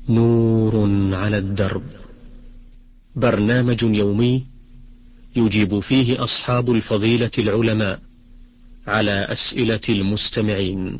نور على الدرب، برنامج يومي يجيب فيه أصحاب الفضيلة العلماء على أسئلة المستمعين.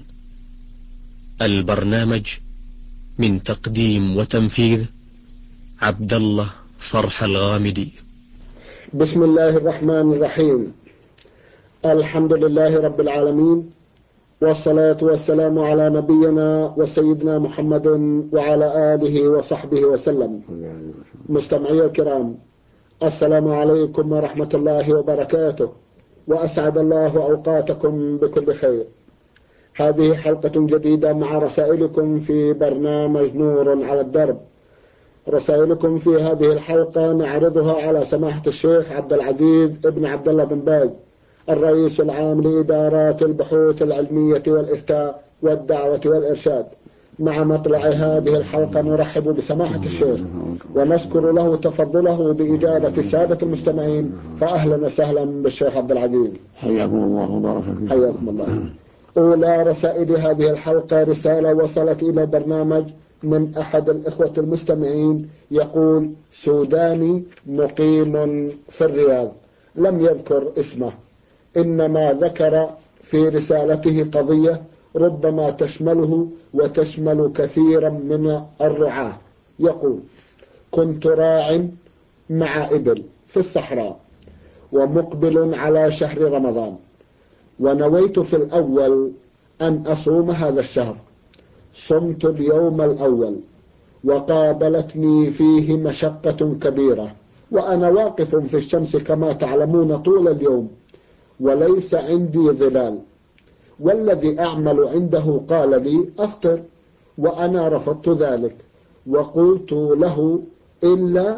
البرنامج من تقديم وتنفيذ عبد الله فرح الغامدي. بسم الله الرحمن الرحيم. الحمد لله رب العالمين، والصلاة والسلام على نبينا وسيدنا محمد وعلى آله وصحبه وسلم. مستمعي الكرام، السلام عليكم ورحمة الله وبركاته، وأسعد الله أوقاتكم بكل خير. هذه حلقة جديدة مع رسائلكم في برنامج نور على الدرب. رسائلكم في هذه الحلقة نعرضها على سماحة الشيخ عبد العزيز ابن عبد الله بن باز، الرئيس العام لإدارات البحوث العلمية والإفتاء والدعوة والإرشاد. مع مطلع هذه الحلقة نرحب بسماحة الشيخ ونشكر له تفضله بإجابة السادة المستمعين، فأهلا وسهلا بالشيخ عبد العزيز. حياكم الله وبارك فيكم. حياكم الله. أولى رسائل هذه الحلقة رسالة وصلت إلى البرنامج من أحد الإخوة المستمعين، يقول: سوداني مقيم في الرياض، لم يذكر اسمه، إنما ذكر في رسالته قضية ربما تشمله وتشمل كثيرا من الرعاة. يقول: كنت راع مع إبل في الصحراء ومقبل على شهر رمضان، ونويت في الأول أن أصوم هذا الشهر. صمت اليوم الأول وقابلتني فيه مشقة كبيرة، وأنا واقف في الشمس كما تعلمون طول اليوم، وليس عندي ظلال، والذي أعمل عنده قال لي أفطر، وأنا رفضت ذلك وقلت له إلا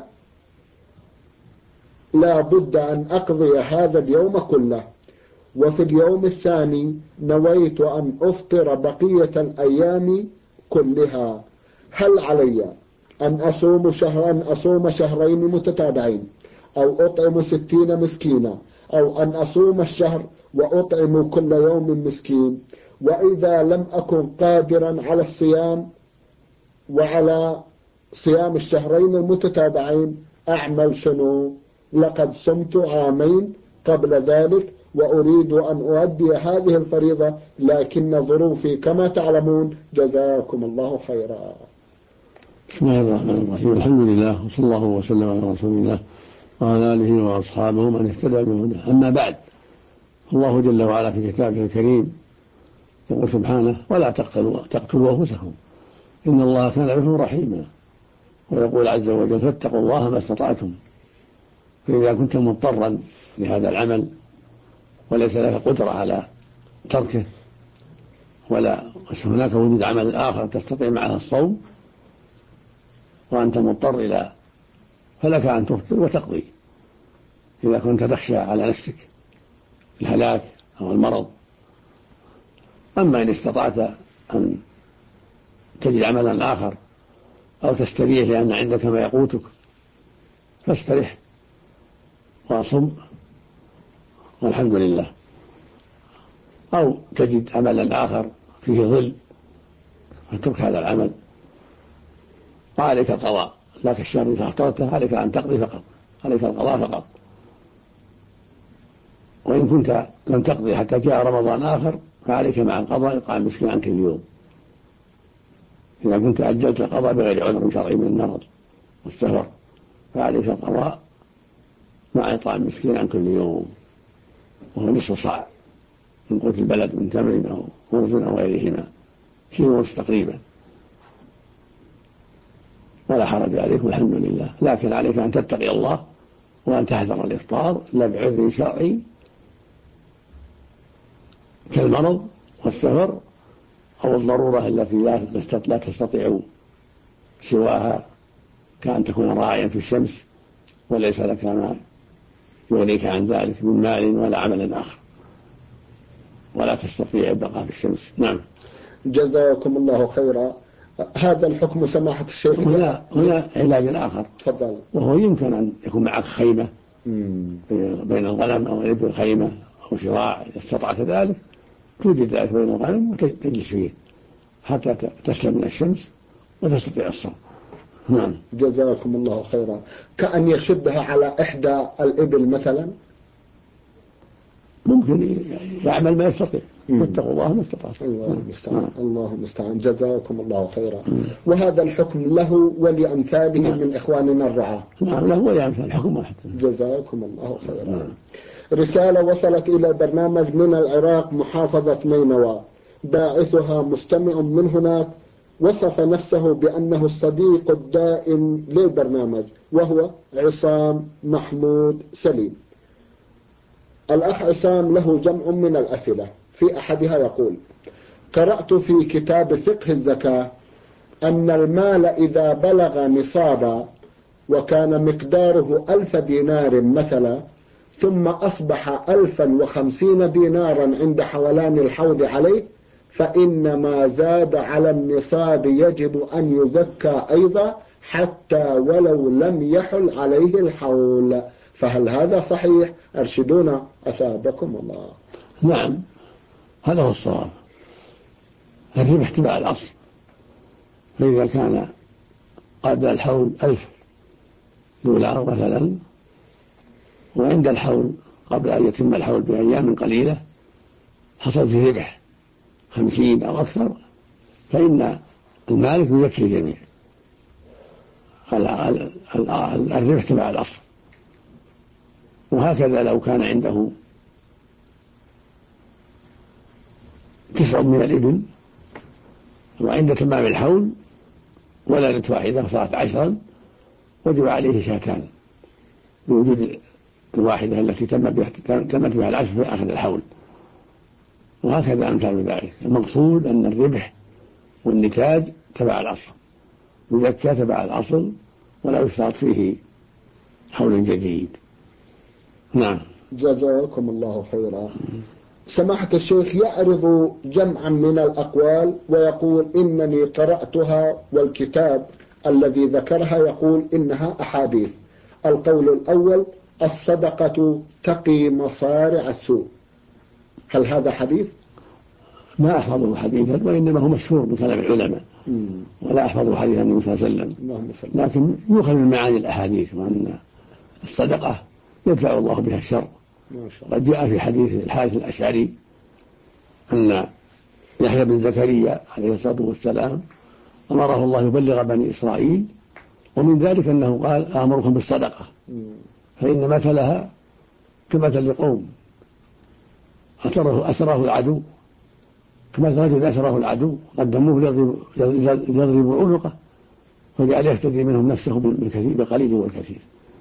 لا بد أن أقضي هذا اليوم كله. وفي اليوم الثاني نويت أن أفطر بقية الأيام كلها. هل علي أن أصوم شهرين متتابعين، أو أطعم 60 مسكينا، أو أن أصوم الشهر وأطعم كل يوم مسكين؟ وإذا لم أكن قادرا على الصيام وعلى صيام الشهرين المتتابعين أعمل شنو؟ لقد صمت عامين قبل ذلك وأريد أن أؤدي هذه الفريضة، لكن ظروفي كما تعلمون. جزاكم الله خيرا. بسم الله الرحمن الرحيم. الحمد لله، وصلى الله وسلم على رسول الله وعلى آله وأصحابه من اهتدى بهداه. أما بعد، الله جل وعلا في كتابه الكريم يقول سبحانه: ولا تقتلوا أنفسكم إن الله كان بكم رحيما. ويقول عز وجل: فاتقوا الله ما استطعتم. فإذا كنت مضطرا لهذا العمل وليس لك قدرة على تركه، ولا هناك وجود عمل آخر تستطيع معه الصوم وأنت مضطر إلى، فلك أن تفطر وتقضي إذا كنت تخشى على نفسك الهلاك أو المرض. أما إن استطعت أن تجد عملا آخر أو تستريح لأن عندك ما يقوتك فاسترح وأصم والحمد لله، أو تجد عملا آخر فيه ظل فترك هذا العمل، وعليك القضاء. لكن الشهر إذا اخترته عليك أن تقضي فقط، عليك القضاء فقط. وإن كنت لم تقضي حتى جاء رمضان آخر فعليك مع القضاء إطعام مسكين عنك اليوم، إذا كنت أجلت القضاء بغير عذر شرعي من المرض والسفر فعليك القضاء مع إطعام مسكين عن كل يوم، وهو نصف صاع من قوت البلد من تمر أو خبز أو غيرهما، كيلو ونصف تقريبا، ولا حرج عليكم الحمد لله. لكن عليك أن تتقي الله وأن تحذر الإفطار لا بعذر شرعي كالمرض والسفر أو الضرورة التي لا تستطيع سواها، كأن تكون راعيا في الشمس وليس لك ما يغنيك عن ذلك من مال ولا عمل آخر، ولا تستطيع البقاء في الشمس. نعم. جزاكم الله خيرا. هذا الحكم سماحة الشيخ. هنا علاج آخر، تفضل، وهو يمكن أن يكون معك خيمة بين الغنم أو الإبل، خيمة أو شراع إذا استطعت ذلك، توجد ذلك بين الغنم وتجلس فيه حتى تسلم من الشمس وتستطيع الصوم. نعم. جزاكم الله خيرا. كأن يشدها على إحدى الإبل مثلا؟ ممكن يعمل ما يستطيع. واتقوا الله ما استطعتم. الله المستعان. الله المستعان. جزاكم الله خيرا. وهذا الحكم له ولأمثاله من إخواننا الرعاة. نعم له ولأمثال الحكم واحد. جزاكم الله خيرا. رسالة وصلت إلى برنامج من العراق محافظة نينوى، باعثها مستمع من هناك وصف نفسه بأنه الصديق الدائم للبرنامج، وهو عصام محمود سليم. الأخ عصام له جمع من الأسئلة، في أحدها يقول: قرأت في كتاب فقه الزكاة أن المال إذا بلغ نصابا وكان مقداره 1000 دينار مثلا، ثم أصبح 1050 دينارا عند حولان الحول عليه، فإن ما زاد على النصاب يجب أن يزكى أيضا حتى ولو لم يحل عليه الحول، فهل هذا صحيح؟ أرشدونا أثابكم الله. نعم هذا هو الصواب. الربح تبع الأصل، فإذا كان قبل الحول 1000 دولار مثلا، وعند الحول قبل أن يتم الحول بأيام قليلة حصل فيه ربح 50 أو أكثر، فإن المالك يزكي الجميع. الربح تبع الأصل. وهكذا لو كان عنده 9 من الإبل وعند تمام الحول ولدت واحدة فصارت 10، وجب عليه شاتان بوجود الواحدة التي تمت بها 10 في آخر الحول. وهكذا أمثال ذلك. المقصود أن الربح والنتاج تبع الأصل، يزكى تبع الأصل ولا يشترط فيه حول جديد. نعم. جزاكم الله خيرا. سماحة الشيخ يعرض جمعا من الأقوال ويقول: إنني قرأتها والكتاب الذي ذكرها يقول إنها أحاديث. القول الأول: الصدقة تقي مصارع السوء، هل هذا حديث؟ ما أحفظه حديثا، وإنما هو مشهور بكلام العلماء، ولا أحفظه حديثا النبي صلى الله عليه وسلم. لكن يؤخذ من معاني الأحاديث، وأن الصدقة يدفع الله بها الشر. قد جاء في حديث الحارث الأشعري أن يحيى بن زكريا عليه الصلاة والسلام أمره الله يبلغ بني إسرائيل، ومن ذلك أنه قال: أمركم بالصدقة، فإن مثلها كمثل قوم أسره العدو، كمثل رجل أسره العدو قدموه يضرب عنقه فجعل يفتدي منهم نفسه بالقليل والكثير.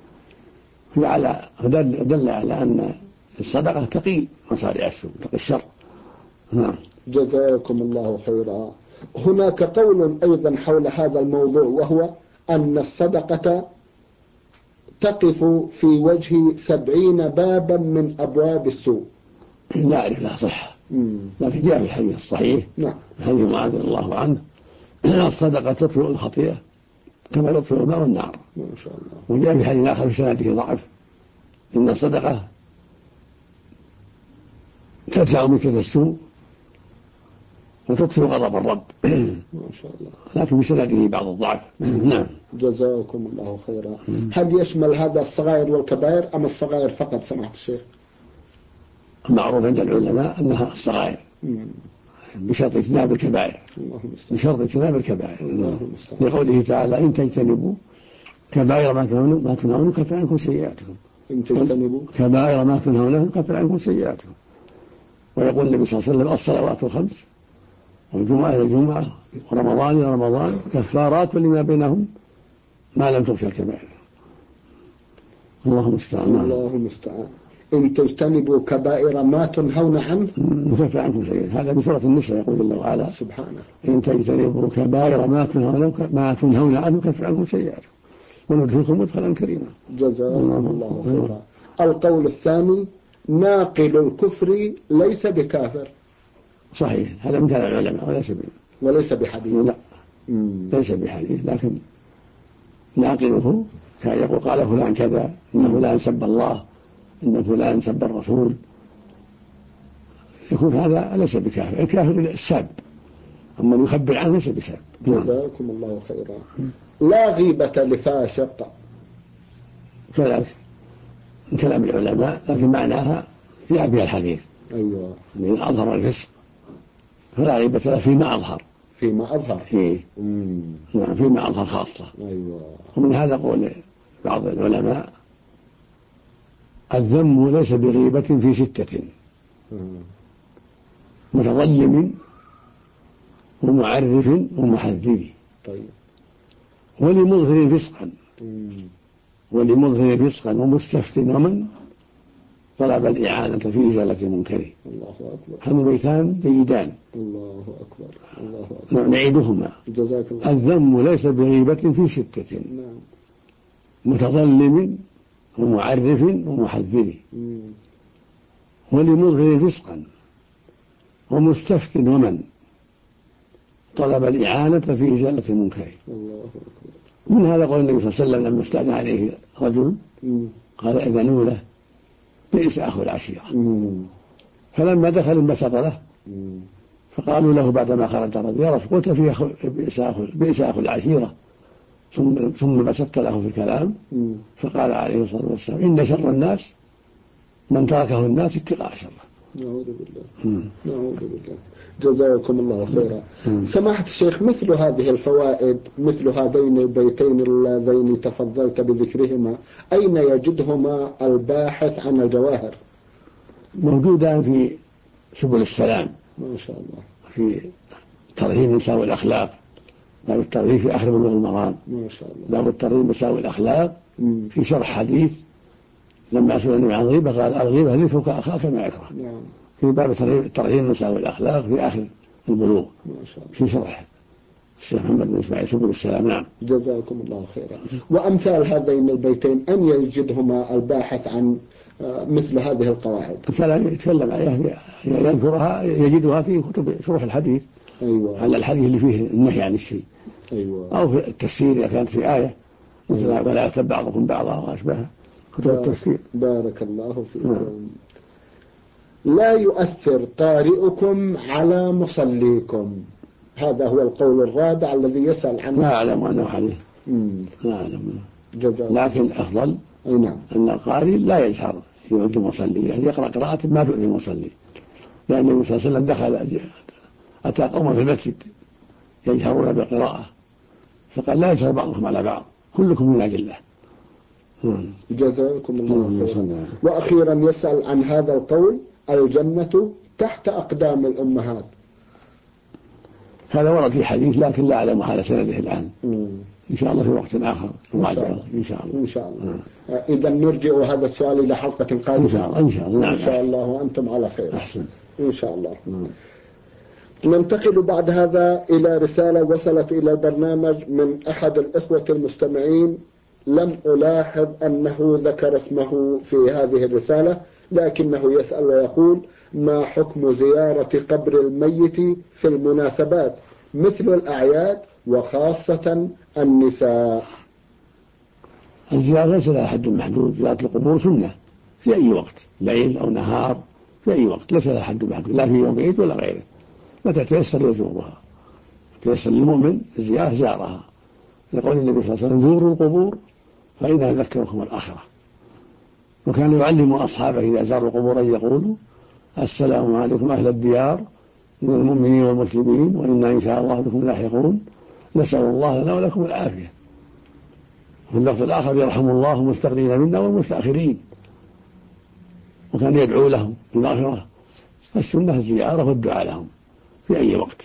فدل على أن الصدقة تقي مصارع السوء، تقي الشر. نعم. جزاكم الله خيرا. هناك قول أيضا حول هذا الموضوع، وهو أن الصدقة تقف في وجه 70 بابا من أبواب السوء. لا أعرف لها صحة، لكن جاء في الحديث الصحيح، نعم، حديث معاذ رضي الله عنه: الصدقة تطفئ الخطيئة كما يطفئ الماء النار. ما شاء الله. وجاء في حديث آخر في سنده ضعف: إن الصدقة تدفع ميتة السوء وتطفئ غضب الرب. ما شاء الله. لكن بسنده بعض الضعف. نعم. جزاكم الله خيرا. هل يشمل هذا الصغائر والكبائر أم الصغائر فقط سماحة الشيخ؟ المعروف عند العلماء أنها الصغائر بشرط اجتناب الكبائر، بشرط اجتناب الكبائر، لقوله تعالى: إن تجتنبوا كبائر ما تنهون نكفر عنكم سيئاتكم. إن تجتنبوا كبائر ما تنهون نكفر عنكم سيئاتكم. ويقول النبي صلى الله عليه وسلم: الصلوات الخمس والجمعة إلى الجمعة ورمضان إلى رمضان كفارات لما بينهم ما لم تغش الكبائر. الله المستعان. الله المستعان. إن تجتنبوا كبائر ما تنهون عنه نكفر عنكم سيئات. هذا بسورة النساء يقول جل وعلا سبحانه: إن تجتنبوا كبائر ما تنهون عنه نكفر عنكم سيئاتكم وندخلكم مدخلا كريما. جزاكم الله خيرا. القول الثاني: ناقل الكفر ليس بكافر. صحيح، هذا من كلام العلماء وليس بحديث. لا، ليس بحديث، لكن ناقله كان يقول: قال فلان كذا، إن فلان سب الله، إن فلان سب الرسول، يكون هذا ليس بكافر. الكافر الساب أما يخبر عنه ليس بسبب. جزاكم الله خيرا. لا غيبة لفاسق. كذلك من كلام العلماء، لكن معناها جاء بها الحديث. أيوة. من أظهر الفسق فلا غيبة له فيما أظهر. فيما أظهر. إيه. نعم، فيما أظهر خاصة. أيوة. ومن هذا قول بعض العلماء: الذم ليس بغيبة في 6: متظلم ومعرف ومحذر. طيب. ولمظهر فسقا ومستفت ومن طلب الإعانة في إزالة المنكر. الله أكبر. هذا بيتان جيدان. الله أكبر. الله أكبر. نعيدهما. جزاك الله. الذم ليس بغيبة في 6: نعم. متظلم ومعرف ومحذر. ولمظهر فسقا ومستفت ومن طلب الإعانة في إزالة المنكر. الله أكبر. من هذا قول النبي صلى الله عليه وسلم لما استأذن عليه رجل قال: إذنوا له، بئس أخو العشيرة. فلما دخل انبسط له، فقالوا له بعدما خرج الرجل: يا رسول، قلت فيه بئس أخو العشيرة، ثم بسطت له في الكلام. فقال عليه الصلاة والسلام: إن شر الناس من تركه الناس اتقاء شره. نعوذ بالله. نعوذ بالله. جزاكم الله خيرا. سماحة الشيخ، مثل هذه الفوائد، مثل هذين البيتين اللذين تفضلت بذكرهما، أين يجدهما الباحث عن الجواهر؟ موجودان في سبل السلام ما شاء الله، في ترهيب مساوي الأخلاق، باب الترهيب في آخر بلوغ المرام، ما شاء الله، باب الترهيب مساوي الأخلاق في شرح حديث لما سئل النبي عن الغيبة قال: الغيبة ذكرك أخاك ما يكره. نعم. في باب الترهيب مساوي الأخلاق في آخر البلوغ، ما شاء الله، في شرح الشيخ محمد بن إسماعيل سبل السلام. نعم. جزاكم الله خيرا. وأمثال هذين البيتين أن يجدهما الباحث عن مثل هذه القواعد؟ الكلام يتكلم عليها، يذكرها يجدها في كتب شرح الحديث. أيوة. على الحديث اللي فيه النهي عن الشيء. أيوة. أو في التفسير إذا كانت في آية مثل ولا يغتب بعضكم بعضا وأشبهها، كتب التفسير. بارك الله فيكم. لا يؤثر قارئكم على مصليكم، هذا هو القول الرابع الذي يسأل عنه. لا أعلم أنه حديث. لا أعلم. لكن الأفضل نعم. أن القارئ لا يجهر يؤذي المصلي، يعني يقرأ قراءة ما تؤذي المصلي، لأن النبي صلى الله عليه وسلم دخل أتى قوما في المسجد يجهرون بالقراءة فقال: لا يجهر بعضكم على بعض، كلكم من أجل الله. جزاكم الله خيرا. وأخيرا يسأل عن هذا القول: الجنة تحت أقدام الأمهات. هذا ورد في حديث لكن لا أعلم على سنده الآن. إن شاء الله في وقت آخر إن شاء الله. إن شاء الله. إذا نرجع هذا السؤال إلى حلقة قادمة إن شاء الله. إن شاء الله. إن شاء الله وأنتم على خير. أحسن. إن شاء الله. ننتقل بعد هذا إلى رسالة وصلت إلى البرنامج من أحد الإخوة المستمعين. لم ألاحظ أنه ذكر اسمه في هذه الرسالة، لكنه يسأل ويقول: ما حكم زيارة قبر الميت في المناسبات مثل الأعياد وخاصة النساء؟ الزيارة ليس لها حد محدود، زيارة القبور سنة في أي وقت، ليل أو نهار، في أي وقت، ليس لها حد محدود، لا في يوم عيد ولا غيره، متى تيسر يزورها، تيسر للمؤمن الزيارة زارها. يقول النبي صلى الله عليه وسلم: زوروا القبور فإنها تذكركم الآخرة. وكان يعلم أصحابه إذا زاروا القبور أن يقولوا: السلام عليكم أهل الديار من المؤمنين والمسلمين، وإنا إن شاء الله بكم لاحقون، نسأل الله لنا ولكم العافية. في اللفظ الآخر: يرحم الله المستقدمين منا والمستأخرين. وكان يدعو لهم بالمغفرة. السنة الزيارة والدعاء لهم في أي وقت.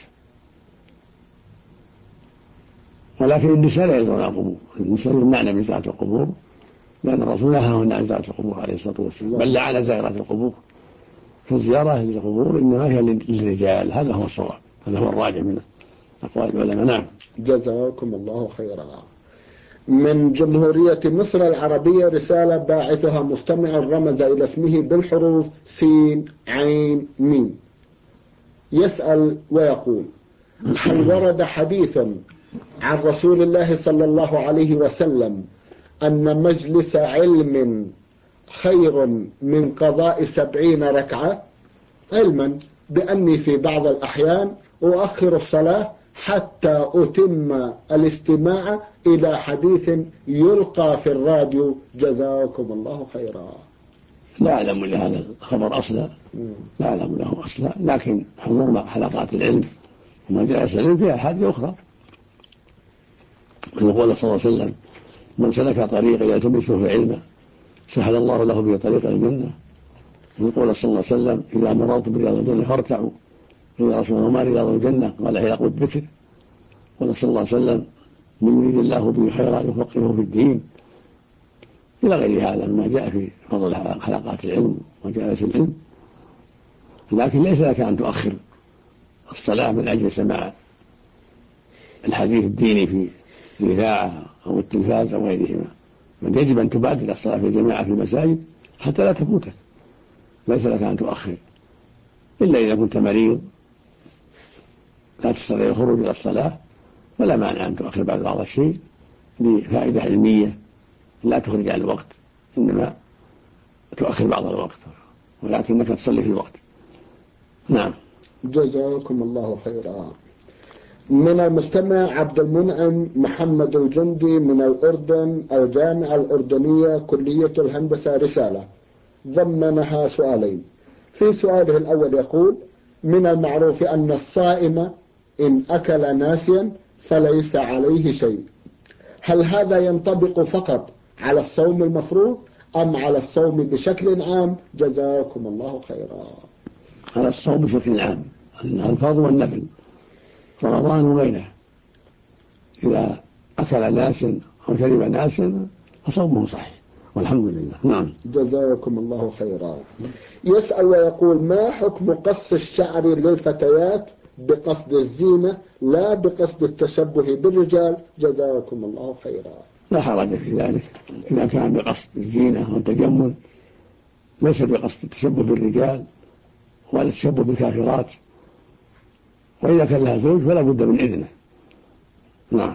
ولكن النساء لا يزورن القبور، النساء يمنعن من زيارة القبور، لأن الرسول نهاهن عن زيارة القبور عليه الصلاة والسلام، بل لعن زائرات القبور. فالزيارة للقبور إنما هي للرجال، هذا هو الصواب، هذا هو الراجع من أقوال العلماء. نعم. جزاكم الله خيرا. من جمهورية مصر العربية رسالة باعثها مستمع رمز إلى اسمه بالحروف سين عين ميم. يسأل ويقول: هل ورد حديث عن رسول الله صلى الله عليه وسلم أن مجلس علم خير من قضاء 70 ركعة؟ علما بأني في بعض الأحيان أؤخر الصلاة حتى أتم الاستماع إلى حديث يلقى في الراديو جزاكم الله خيرا. لا أعلم لهذا الخبر أصلا، لا أعلم له أصلا، لكن حضور حلقات العلم ومجالس العلم فيها أحاديث أخرى. يقول صلى الله عليه وسلم: من سلك طريقا يلتمس فيه علما سهل الله له به طريقا الجنة. يقول صلى الله عليه وسلم: إذا مررت برياض الجنة فارتعوا. إذا رسول الله: ما رياض الجنة؟ قال: حلق الذكر. قال صلى الله عليه وسلم: من يريد الله به خيرا يفقهه في الدين، إلى غير هذا مما جاء في فضل حلقات العلم ومجالس العلم. لكن ليس لك أن تؤخر الصلاة من أجل سماع الحديث الديني في الإذاعة أو التلفاز أو غيرهما، بل يجب أن تبادر الصلاة في الجماعة في المساجد حتى لا تفوتك. ليس لك أن تؤخر إلا إذا كنت مريض لا تستطيع الخروج إلى الصلاة، ولا مانع أن تؤخر بعض الشيء لفائدة علمية، لا تخرج عن الوقت، إنما تؤخر بعض الوقت، ولكنك تصلي في الوقت. نعم. جزاكم الله خيرا. من المستمع عبد المنعم محمد الجندي من الأردن، الجامعة الأردنية كلية الهندسة، رسالة ضمنها سؤالين. في سؤاله الأول يقول: من المعروف أن الصائم إن أكل ناسيا فليس عليه شيء، هل هذا ينطبق فقط على الصوم المفروض أم على الصوم بشكل عام؟ جزاكم الله خيرا. على الصوم بشكل عام، الفرض والنفل، رمضان وغيره. إذا أكل ناس أو شرب ناس فصومه صحيح والحمد لله. نعم. جزاكم الله خيرا. يسأل ويقول: ما حكم قص الشعر للفتيات بقصد الزينة لا بقصد التشبه بالرجال؟ جزاكم الله خيرا. لا حرج في ذلك إذا كان بقصد الزينة والتجمل، ليس بقصد التشبه بالرجال ولا التشبه بالكافرات، وإذا كان لها زوج فلا بد من إذنه. نعم.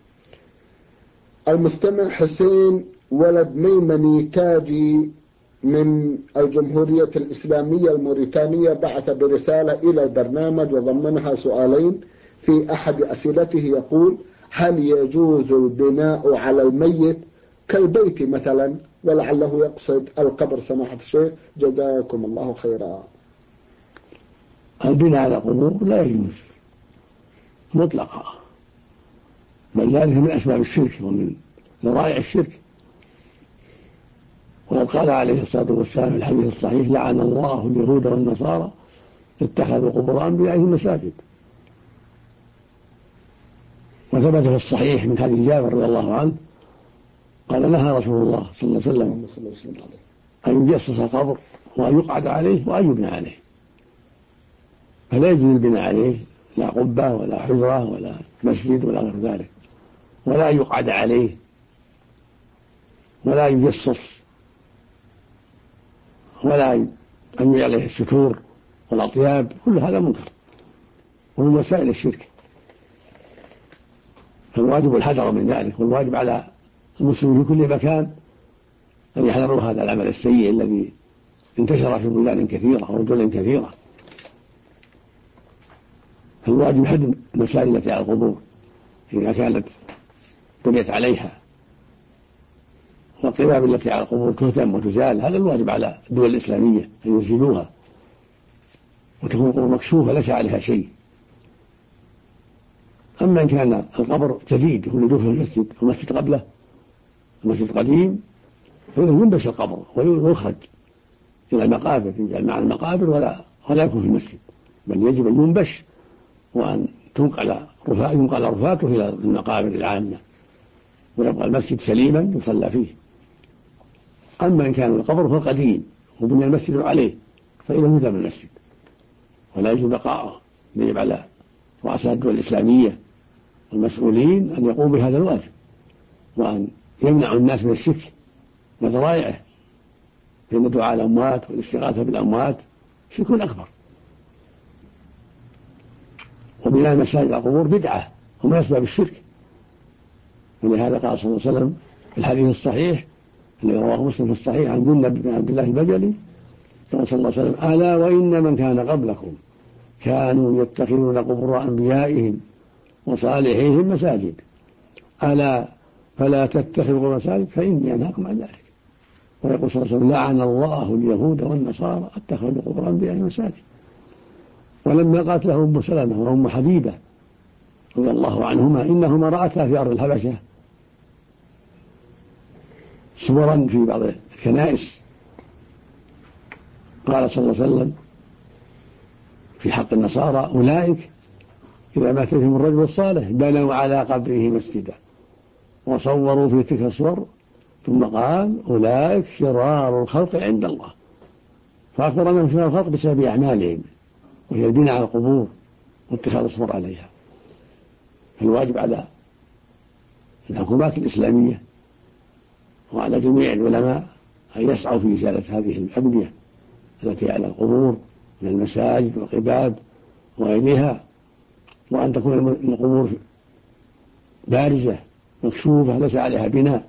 المستمع حسين ولد ميمني تاجي من الجمهورية الإسلامية الموريتانية بعث برسالة إلى البرنامج وضمنها سؤالين. في أحد أسئلته يقول: هل يجوز البناء على الميت كالبيت مثلا؟ ولعله يقصد القبر سماحة الشيخ، جزاكم الله خيرا. البناء على القبور لا يجوز مطلقا، بل ذلك من أسباب الشرك ومن ذرائع الشرك. وقد قال عليه الصلاة والسلام في الحديث الصحيح: لعن الله اليهود والنصارى اتخذوا قبور أنبيائهم مساجد. وثبت في الصحيح من حديث جابر رضي الله عنه قال: نهى رسول الله صلى الله عليه وسلم أن يجسس القبر وأن يقعد عليه وأن يبنى عليه، فلا يجوز البناء عليه، لا قبة ولا حجرة ولا مسجد ولا غير ذلك، ولا يقعد عليه ولا يجسس ولا أن عليه الستور والأطياب، كل هذا منكر ومن وسائل الشرك، فالواجب الحذر من ذلك. والواجب على المسلمين في كل مكان أن يحذروا هذا العمل السيء الذي انتشر في بلدان كثيرة ودول كثيرة. فالواجب حد المساجد التي على القبور إذا كانت بنيت عليها، والقباب التي على القبور تهتم وتزال. هذا الواجب على الدول الإسلامية أن يزيلوها وتكون القبور مكشوفة ليس عليها شيء. أما إن كان القبر جديد ولدوه في المسجد والمسجد قبله المسجد قديم، فإنه ينبش القبر ويخرج إلى المقابر، يجعل مع المقابر ولا يكون في المسجد، بل يجب أن ينبش وأن ينقل رفاته إلى المقابر العامة ويبقى المسجد سليما يصلى فيه. أما إن كان القبر هو قديم وبني المسجد عليه فإنه يذهب المسجد ولا يجب بقاءه. يجب على رؤساء الدول الإسلامية والمسؤولين أن يقوموا بهذا الواجب، وأن يمنعوا الناس من الشرك وذرائعه، فإن دعاء الأموات والاستغاثة بالأموات شرك أكبر. وبناء المساجد على القبور بدعة ومن أسباب الشرك. ولهذا قال صلى الله عليه وسلم في الحديث الصحيح الذي رواه مسلم في الصحيح عن جندب بن عبد الله البجلي قال صلى الله عليه وسلم: ألا وإن من كان قبلكم كانوا يتخذون قبور أنبيائهم وصالحيهم مساجد، ألا فلا تتخذوا قبور مساجد فإني أنهاكم عن ذلك. ويقول صلى الله عليه وسلم: لعن الله اليهود والنصارى اتخذوا قبور أنبيائهم مساجد. ولما قالت له أم سلمة وأم حبيبة رضي الله عنهما إنهما رأتا في أرض الحبشة صورا في بعض الكنائس، قال صلى الله عليه وسلم في حق النصارى: أولئك إذا مات فيهم الرجل الصالح بنوا على قبره مسجدا وصوروا في تلك الصور، ثم قال: أولئك شرار الخلق عند الله. فأخبر أنهم شرار الخلق بسبب أعمالهم، وهي البناء على القبور واتخاذ الصور عليها. فالواجب على الحكومات الإسلامية وعلى جميع العلماء أن يسعوا في إزالة هذه الأبنية التي على القبور من المساجد والقباب وغيرها، وأن تكون القبور بارزة مكشوفة ليس عليها بناء.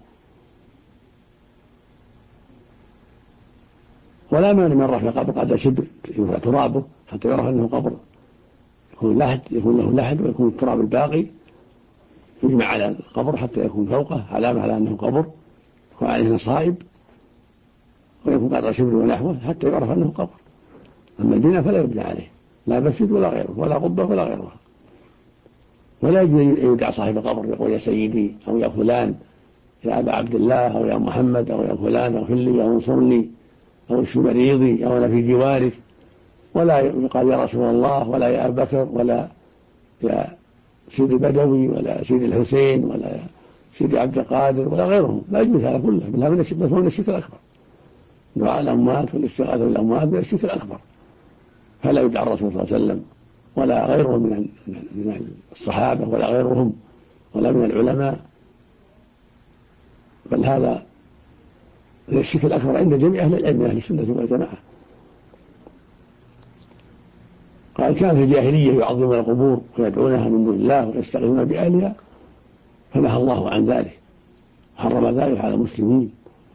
ولا مانع من رفع قبر قدر شبر يرفع ترابه حتى يعرف أنه قبر، يكون له لحد ويكون التراب الباقي يجمع على القبر حتى يكون فوقه علامة على أنه قبر وعليه نصائب، ويكون قدر شبر ونحوه حتى يعرف أنه قبر. أما البناء فلا يبنى عليه، لا مسجد ولا غيره ولا قبة ولا غيرها. ولا يجوز أن يدعى صاحب القبر يقول: يا سيدي، أو يا فلان، يا أبا عبد الله، أو يا محمد، أو يا فلان، أو لي، أو انصرني، أو اشف مريضي، أو أنا في جوارك. ولا يقال يا رسول الله، ولا يا أبا بكر، ولا يا سيدي البدوي، ولا سيدي الحسين، ولا يا سيدي عبد القادر، ولا غيرهم. لا يجوز هذا كله، بل هذا من الشرك الأكبر. دعاء الأموات والاستغاثة بالأموات من الشرك الأكبر، فلا يدعى الرسول صلى الله عليه وسلم ولا غيرهم من الصحابة ولا غيرهم ولا من العلماء، بل هذا من الشرك الأكبر عند جميع أهل العلم أهل السنة والجماعة. قال: كان في الجاهلية يعظمون القبور ويدعونها من دون الله ويستغيثون بأهلها، فنهى الله عن ذلك وحرم ذلك على المسلمين.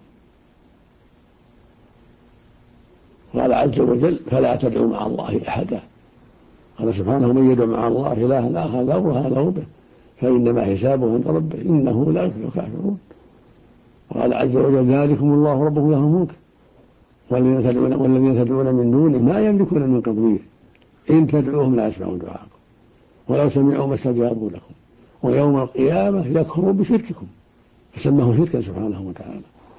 قال عز وجل: فلا تدعوا مع الله أحدا. قال سبحانه: من يدعو مع الله إلها آخر لا برهان له به فإنما حسابه عند ربه إنه لا يفلح الكافرون. وقال عز وجل: ذلكم الله ربكم له الملك والذين تدعون من دونه ما يملكون من قطمير إن تدعوهم لا يسمعون دعاءكم ولو سمعوا ما استجابوا لكم ويوم القيامة يكفرون بشرككم، فسماه شركا سبحانه وتعالى.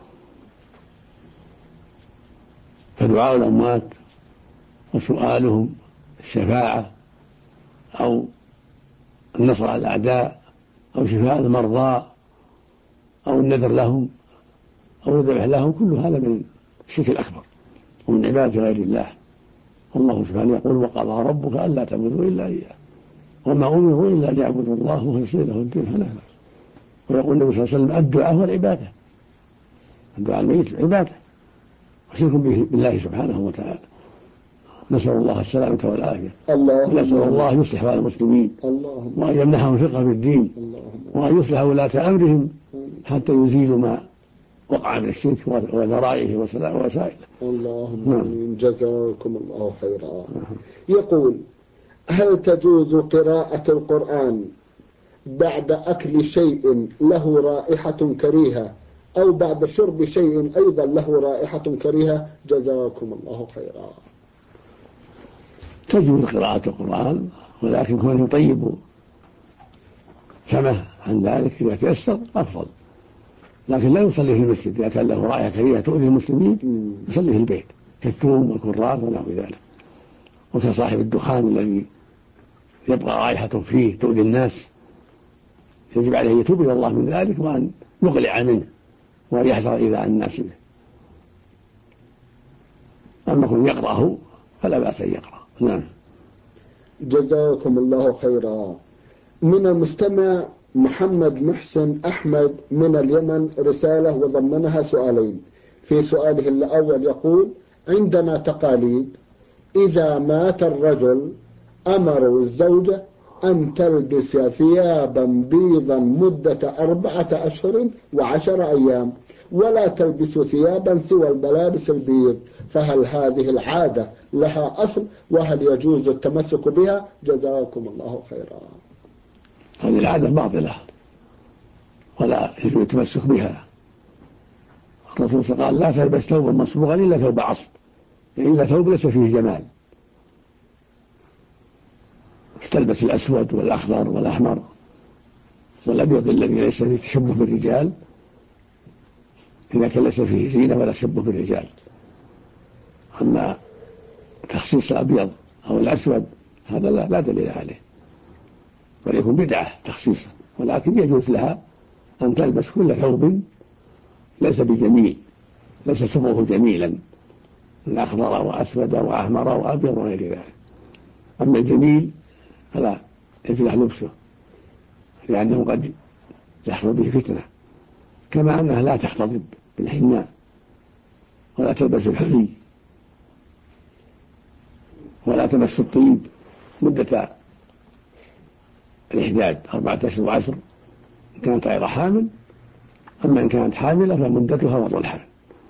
فدعاء الأموات وسؤالهم الشفاعة أو النصر على الأعداء أو شفاء المرضى أو النذر لهم أو الذبح لهم، كل هذا من الشرك الأكبر ومن عبادة غير الله. والله سبحانه يقول: وقضى ربك ألا تعبدوا إلا إياه وما أمروا إلا ليعبدوا الله مخلصين له الدين حنفا. ويقول النبي صلى الله عليه وسلم: الدعاء هو العبادة، الدعاء الميت عبادة وشرك بالله سبحانه وتعالى. نسأل الله السلامة والعافية، ونسأل الله يصلح على المسلمين وأن يمنحهم فقه في الدين وأن يصلح ولاة أمرهم حتى يزيلوا ما وقع من الشرك وذرائعه ووسائله. اللهم جزاكم الله خيرا. يقول: هل تجوز قراءة القرآن بعد أكل شيء له رائحة كريهة أو بعد شرب شيء أيضا له رائحة كريهة؟ جزاكم الله خيرا. تجوز قراءة القرآن، ولكن كونه يطيب فمه عن ذلك إذا تيسر أفضل، لكن لا يصلي في المسجد إذا كان له رائحة كريهة تؤذي المسلمين، يصلي في البيت كالثوم والكراث ونحو ذلك. وكصاحب الدخان الذي يبقى رائحته فيه تؤذي الناس، يجب عليه يتوب إلى الله من ذلك وأن يقلع منه وأن يحذر إيذاء الناس به. أما كن يقرأه فلا بأس أن يقرأ. نعم. جزاكم الله خيرا. من المستمع محمد محسن أحمد من اليمن رسالة وضمنها سؤالين. في سؤاله الأول يقول: عندنا تقاليد إذا مات الرجل أمروا الزوجة أن تلبس ثيابا بيضا مدة 14 أشهر و10 أيام، ولا تلبسوا ثيابا سوى الملابس البيض، فهل هذه العادة لها أصل وهل يجوز التمسك بها؟ جزاكم الله خيرا. هذه العادة باطلة ولا يجوز التمسك بها. الرسول صلى الله عليه وسلم قال لا تلبس ثوبا مصبوغا إلا ثوب عصب، يعني إلا ثوب ليس فيه جمال. تلبس الأسود والأخضر والأحمر والأبيض الذي ليس فيه تشبه بالرجال، إذا كان ليس فيه زينة ولا تشبه بالرجال. أما تخصيص الأبيض أو الأسود هذا لا دليل عليه، بل يكون بدعة تخصيصه، ولكن يجوز لها أن تلبس كل ثوب ليس بجميل، ليس صبغه جميلا من أخضر وأسود وأحمر وأبيض وغير ذلك. أما الجميل فلا يجوز لبسه، لأنه قد يحصل به فتنة، كما أنها لا تحتضب بالحناء ولا تلبس الحلي ولا تمس الطيب مدة الإحداد 4 أشهر و10 إن كانت غير حامل. أما إن كانت حاملة فمدتها وضع الحمل.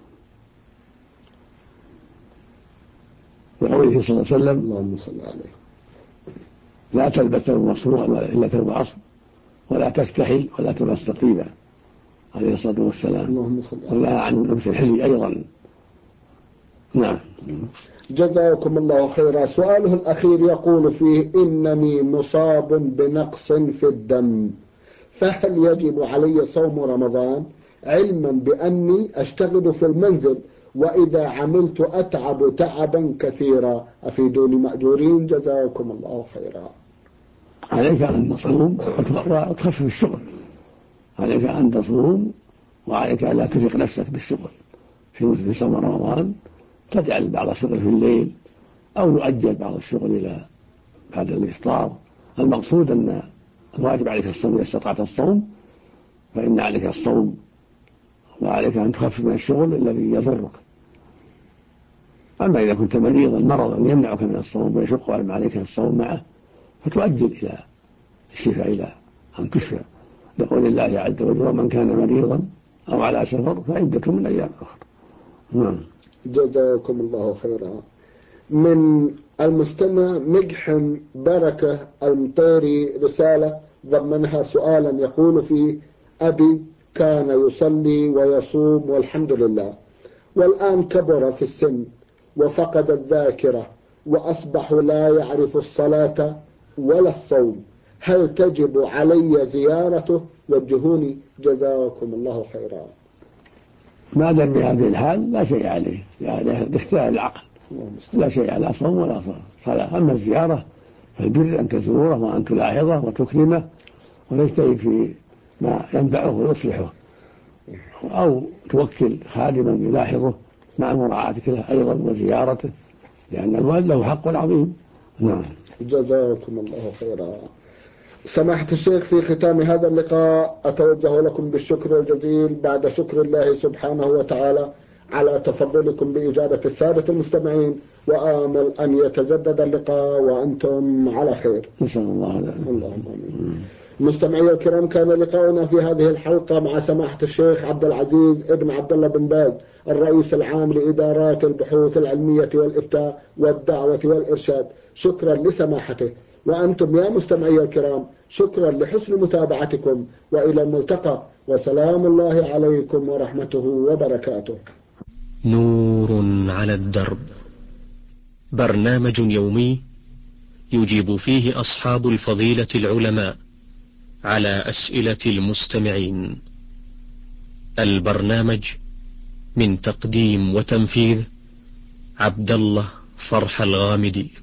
وقوله صلى الله عليه وسلم اللهم صل عليه لا تلبس ثوب مصبوغا إلا ثوب عصب، ولا تكتحل ولا تمس طيبا عليه الصلاة والسلام. اللهم صل عليه. ونهى عن لبس الحلي أيضا. نعم. جزاكم الله خيرا. سؤاله الأخير يقول فيه: إنني مصاب بنقص في الدم، فهل يجب علي صوم رمضان علما بأني أشتغل في المنزل وإذا عملت أتعب تعبا كثيرا؟ أفيدوني مأجورين جزاكم الله خيرا. عليك أن تصوم وتخفف الشغل، عليك أن تصوم وعليك أن لا ترهق نفسك بالشغل في صوم رمضان، تجعل بعض الشغل في الليل أو يؤجل بعض الشغل إلى بعد الإفطار. المقصود أن الواجب عليك الصوم إذا استطعت الصوم فإن عليك الصوم، وعليك أن تخفف من الشغل الذي يضرك. أما إذا كنت مريضا مرضا يمنعك من الصوم ويشق عليك الصوم معه فتؤجل إلى الشفاء إلى أن تشفى، لقول الله عز وجل: ومن كان مريضا أو على سفر فعدة من أيام أخرى. نعم. جزاكم الله خيرا. من المستمع مجحم بركة المطيري رسالة ضمنها سؤالا يقول فيه: أبي كان يصلي ويصوم والحمد لله، والآن كبر في السن وفقد الذاكرة وأصبح لا يعرف الصلاة ولا الصوم، هل تجب علي زيارته؟ وجهوني جزاكم الله خيرا. ما دام بهذه الحال لا شيء عليه، يعني باختيار العقل، لا شيء على صوم ولا صلاة. أما الزيارة فالبر أن تزوره وأن تلاحظه وتكرمه وتجتهد في ما ينفعه ويصلحه، أو توكل خادما يلاحظه مع مراعاتك له أيضا وزيارته، لأن الوالد له حق عظيم. نعم. جزاكم الله خيرا. سماحة الشيخ، في ختام هذا اللقاء أتوجه لكم بالشكر الجزيل بعد شكر الله سبحانه وتعالى على تفضلكم بإجابة السادة المستمعين، وآمل أن يتجدد اللقاء وأنتم على خير. نسأل الله ذلك. اللهم آمين. مستمعي الكرام، كان لقاؤنا في هذه الحلقة مع سماحة الشيخ عبد العزيز ابن عبد الله بن باز، الرئيس العام لإدارات البحوث العلمية والإفتاء والدعوة والإرشاد. شكرا لسماحته، وأنتم يا مستمعي الكرام شكرا لحسن متابعتكم، وإلى الملتقى، وسلام الله عليكم ورحمته وبركاته. نور على الدرب، برنامج يومي يجيب فيه أصحاب الفضيلة العلماء على أسئلة المستمعين. البرنامج من تقديم وتنفيذ عبد الله فرح الغامدي.